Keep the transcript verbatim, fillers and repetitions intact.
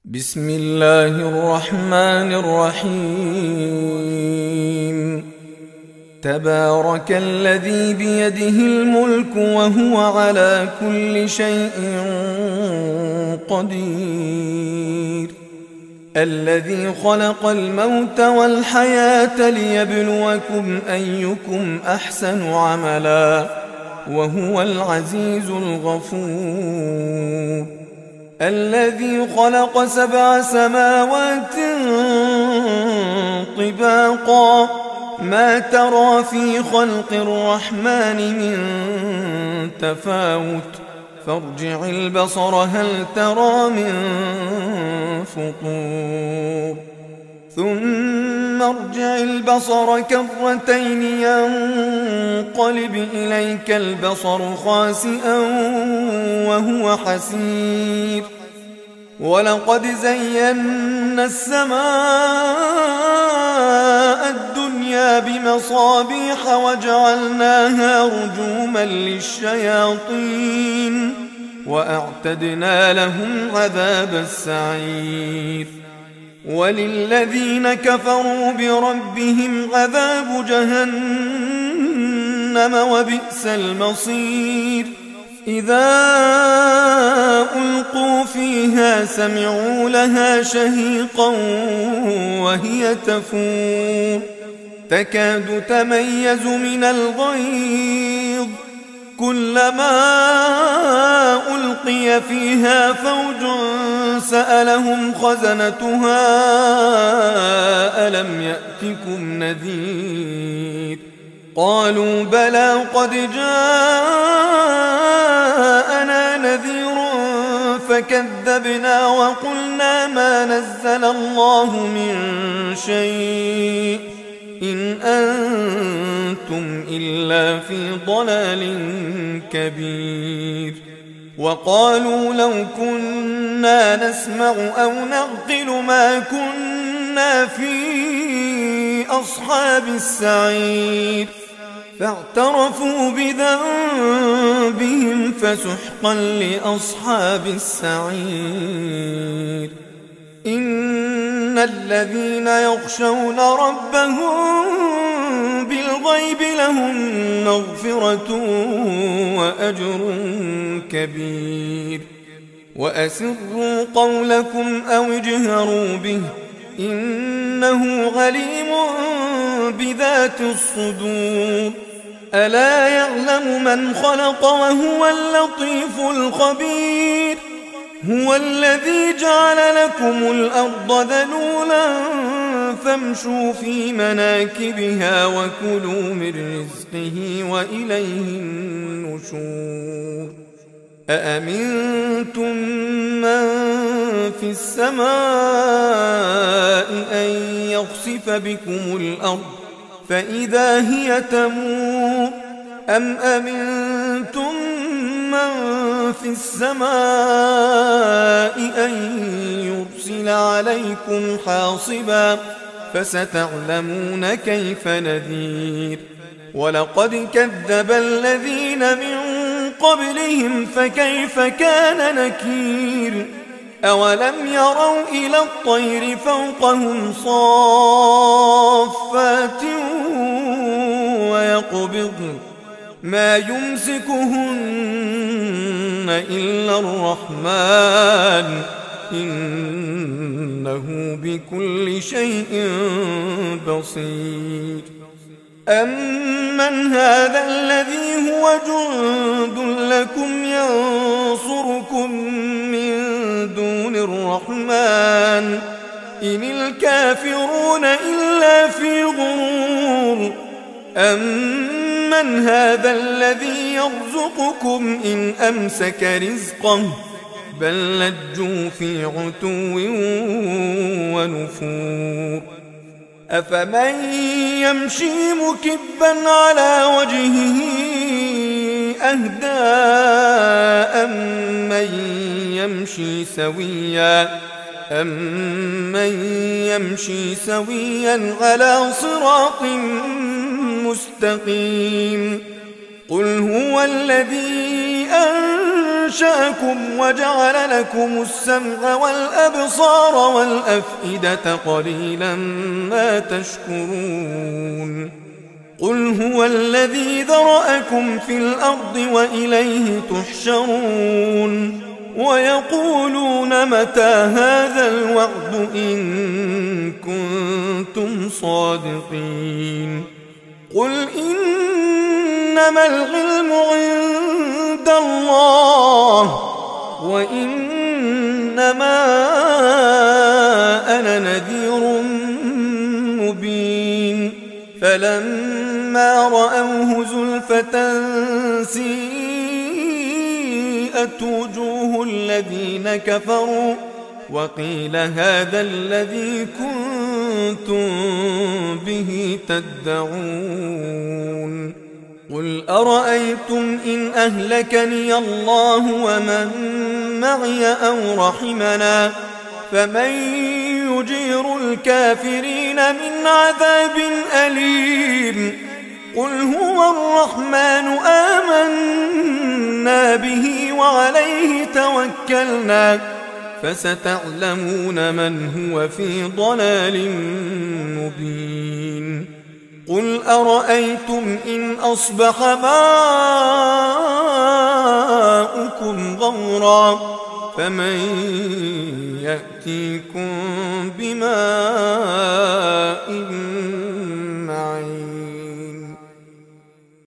بسم الله الرحمن الرحيم. تبارك الذي بيده الملك وهو على كل شيء قدير، الذي خلق الموت والحياة ليبلوكم أيكم أحسن عملا وهو العزيز الغفور، الذي خلق سبع سماوات طباقا ما ترى في خلق الرحمن من تفاوت فارجع البصر هل ترى من فطور ثم ارجع البصر كرتين ينقلب إليك البصر خاسئا وهو حسير، ولقد زينا السماء الدنيا بمصابيح وجعلناها رجوما للشياطين وأعتدنا لهم عذاب السعير، وللذين كفروا بربهم عذاب جهنم وبئس المصير. إذا ألقوا فيها سمعوا لها شهيقا وهي تفور تكاد تميز من الغيظ، كلما ألقي فيها فوج سألهم خزنتها ألم يأتكم نذير، قالوا بلى قد جاءنا نذير فكذبنا وقلنا ما نزل الله من شيء إن أنتم إلا في ضلال كبير، وقالوا لو كنا نسمع أو نعقل ما كنا في أصحاب السعير، فاعترفوا بذنبهم فسحقا لأصحاب السعير. إن الذين يخشون ربهم بالغيب لهم مغفرة وأجر كبير، وأسروا قولكم أو اجهروا به إنه عليم بذات الصدور، ألا يعلم من خلق وهو اللطيف الخبير، هو الذي جعل لكم الأرض ذلولا فامشوا في مناكبها وكلوا من رزقه وإليه النشور. أأمنتم من في السماء أن يخسف بكم الأرض فإذا هي تمور، أم أمنتم من في السماء أن يرسل عليكم حاصبا فستعلمون كيف نذير. ولقد كذب الذين من قبلهم فكيف كان نكير، أولم يروا إلى الطير فوقهم صافات ويقبضن ما يمسكهن إلا الرحمن إنه بكل شيء بصير. أمن هذا الذي هو جند لكم ينصركم من دون الرحمن إن الكافرون إلا في غرور. أمن هذا الذي يرزقكم إن أمسك رزقه بل لجوا في عتو ونفور. أفمن يمشي مكبا على وجهه أهدى أمن يمشي سويا أمن يمشي سويا على صراط مستقيم. قل هو الذي أنشأ أنشأكم وجعل لكم السمع والأبصار والأفئدة قليلا ما تشكرون قل هو الذي ذرأكم في الأرض وإليه تحشرون ويقولون متى هذا الوعد إن كنتم صادقين قل إنما العلم عند الله وإنما أنا نذير مبين فلما رأوه زلفة سيئت وجوه الذين كفروا وقيل هذا الذي كنتم به تدعون قل أرأيتم إن أهلكني الله ومن معي أو رحمنا فمن يجير الكافرين من عذاب أليم قل هو الرحمن آمنا به وعليه توكلنا فستعلمون من هو في ضلال مبين قل أرأيتم إن أصبح ماؤكم غورا فمن يأتيكم بماء معين